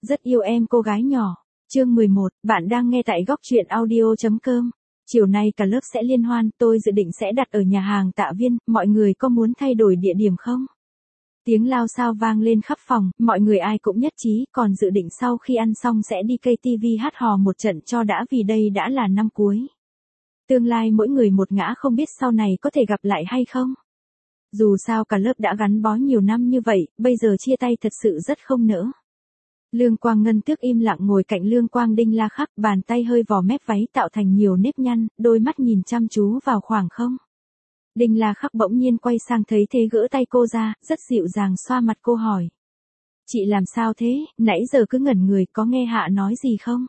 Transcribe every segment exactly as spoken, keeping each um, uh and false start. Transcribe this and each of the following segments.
Rất yêu em cô gái nhỏ. Chương mười một, bạn đang nghe tại góc truyện audio.com. Chiều nay cả lớp sẽ liên hoan, tôi dự định sẽ đặt ở nhà hàng Tạ Viên, mọi người có muốn thay đổi địa điểm không? Tiếng lao xao vang lên khắp phòng, mọi người ai cũng nhất trí, còn dự định sau khi ăn xong sẽ đi ca tê vê hát hò một trận cho đã vì đây đã là năm cuối. Tương lai mỗi người một ngã không biết sau này có thể gặp lại hay không? Dù sao cả lớp đã gắn bó nhiều năm như vậy, bây giờ chia tay thật sự rất không nỡ. Lương Quang Ngân Tước im lặng ngồi cạnh Lương Quang Đinh La Khắc, bàn tay hơi vò mép váy tạo thành nhiều nếp nhăn, đôi mắt nhìn chăm chú vào khoảng không. Đinh La Khắc bỗng nhiên quay sang thấy thế gỡ tay cô ra, rất dịu dàng xoa mặt cô hỏi. Chị làm sao thế, nãy giờ cứ ngẩn người, có nghe Hạ nói gì không?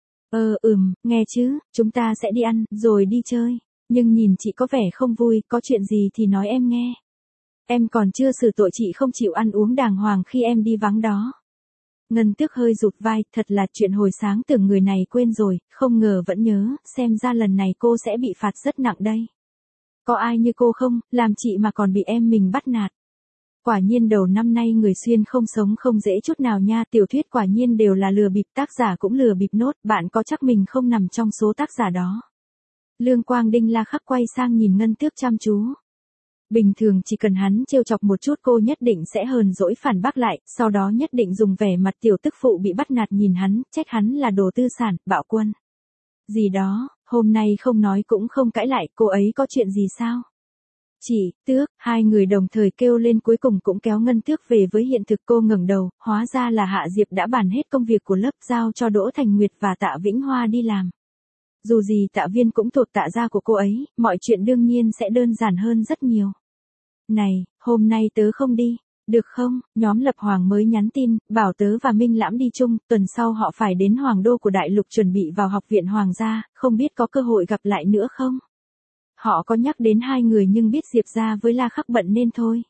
Ờ ừm, nghe chứ, chúng ta sẽ đi ăn, rồi đi chơi. Nhưng nhìn chị có vẻ không vui, có chuyện gì thì nói em nghe. Em còn chưa xử tội chị không chịu ăn uống đàng hoàng khi em đi vắng đó. Ngân Tước hơi rụt vai, thật là chuyện hồi sáng tưởng người này quên rồi, không ngờ vẫn nhớ, xem ra lần này cô sẽ bị phạt rất nặng đây. Có ai như cô không, làm chị mà còn bị em mình bắt nạt. Quả nhiên đầu năm nay người xuyên không sống không dễ chút nào nha, tiểu thuyết quả nhiên đều là lừa bịp, tác giả cũng lừa bịp nốt, bạn có chắc mình không nằm trong số tác giả đó. Lương Quang Đinh La Khắc quay sang nhìn Ngân Tước chăm chú. Bình thường chỉ cần hắn trêu chọc một chút cô nhất định sẽ hờn dỗi phản bác lại, sau đó nhất định dùng vẻ mặt tiểu tức phụ bị bắt nạt nhìn hắn, trách hắn là đồ tư sản, bạo quân. Gì đó, hôm nay không nói cũng không cãi lại, cô ấy có chuyện gì sao? Chị, Tước, hai người đồng thời kêu lên cuối cùng cũng kéo Ngân Tước về với hiện thực. Cô ngẩng đầu, hóa ra là Hạ Diệp đã bàn hết công việc của lớp giao cho Đỗ Thành Nguyệt và Tạ Vĩnh Hoa đi làm. Dù gì Tạ Viên cũng thuộc Tạ gia của cô ấy, mọi chuyện đương nhiên sẽ đơn giản hơn rất nhiều. Này, hôm nay tớ không đi, được không? Nhóm Lập Hoàng mới nhắn tin, bảo tớ và Minh Lãm đi chung, tuần sau họ phải đến Hoàng đô của Đại Lục chuẩn bị vào học viện Hoàng gia, không biết có cơ hội gặp lại nữa không? Họ có nhắc đến hai người nhưng biết Diệp gia với La Khắc bận nên thôi.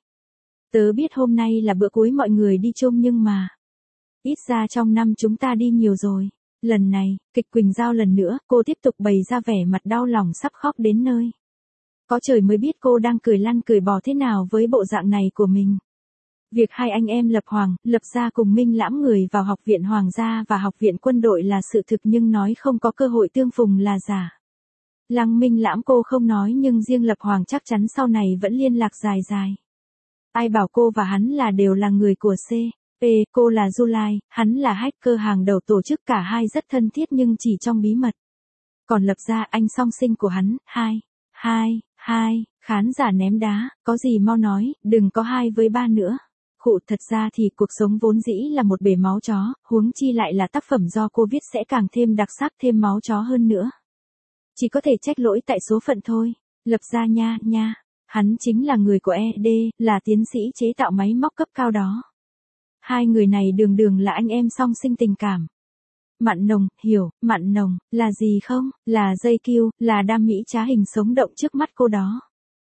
Tớ biết hôm nay là bữa cuối mọi người đi chung nhưng mà... Ít ra trong năm chúng ta đi nhiều rồi. Lần này, kịch Quỳnh Giao lần nữa, cô tiếp tục bày ra vẻ mặt đau lòng sắp khóc đến nơi. Có trời mới biết cô đang cười lăn cười bò thế nào với bộ dạng này của mình. Việc hai anh em Lập Hoàng, Lập gia cùng Minh Lãm người vào học viện Hoàng gia và học viện quân đội là sự thực nhưng nói không có cơ hội tương phùng là giả. Lăng Minh Lãm cô không nói nhưng riêng Lập Hoàng chắc chắn sau này vẫn liên lạc dài dài. Ai bảo cô và hắn là đều là người của C. P, cô là July, hắn là hacker hàng đầu tổ chức, cả hai rất thân thiết nhưng chỉ trong bí mật. Còn Lập gia anh song sinh của hắn, hai, hai, hai, khán giả ném đá, có gì mau nói, đừng có hai với ba nữa. Khụ, thật ra thì cuộc sống vốn dĩ là một bể máu chó, huống chi lại là tác phẩm do cô viết sẽ càng thêm đặc sắc thêm máu chó hơn nữa. Chỉ có thể trách lỗi tại số phận thôi. Lập gia nha, nha, hắn chính là người của e đê, là tiến sĩ chế tạo máy móc cấp cao đó. Hai người này đường đường là anh em song sinh tình cảm. Mạn nồng, hiểu, mạn nồng, là gì không? Là dây kiêu, là đam mỹ trá hình sống động trước mắt cô đó.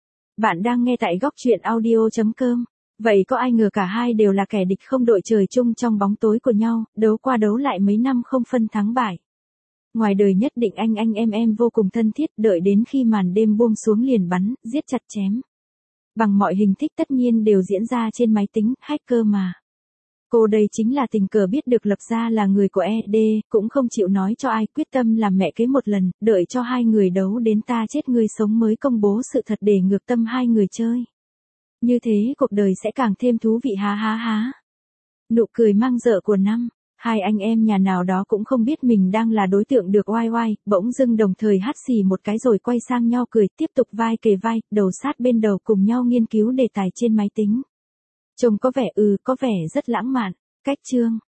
Bạn đang nghe tại góc truyện audio.com. Vậy có ai ngờ cả hai đều là kẻ địch không đội trời chung trong bóng tối của nhau, đấu qua đấu lại mấy năm không phân thắng bại. Ngoài đời nhất định anh anh em em vô cùng thân thiết, đợi đến khi màn đêm buông xuống liền bắn, giết chặt chém. Bằng mọi hình thức tất nhiên đều diễn ra trên máy tính, hacker mà. Cô đây chính là tình cờ biết được Lập gia là người của e đê, cũng không chịu nói cho ai, quyết tâm làm mẹ kế một lần, đợi cho hai người đấu đến ta chết ngươi sống mới công bố sự thật để ngược tâm hai người chơi. Như thế cuộc đời sẽ càng thêm thú vị há há há. Nụ cười mang rợ của năm, hai anh em nhà nào đó cũng không biết mình đang là đối tượng được oai oai, bỗng dưng đồng thời hắt xì một cái rồi quay sang nhau cười, tiếp tục vai kề vai, đầu sát bên đầu cùng nhau nghiên cứu đề tài trên máy tính. Trông có vẻ ừ, có vẻ rất lãng mạn. Cách chương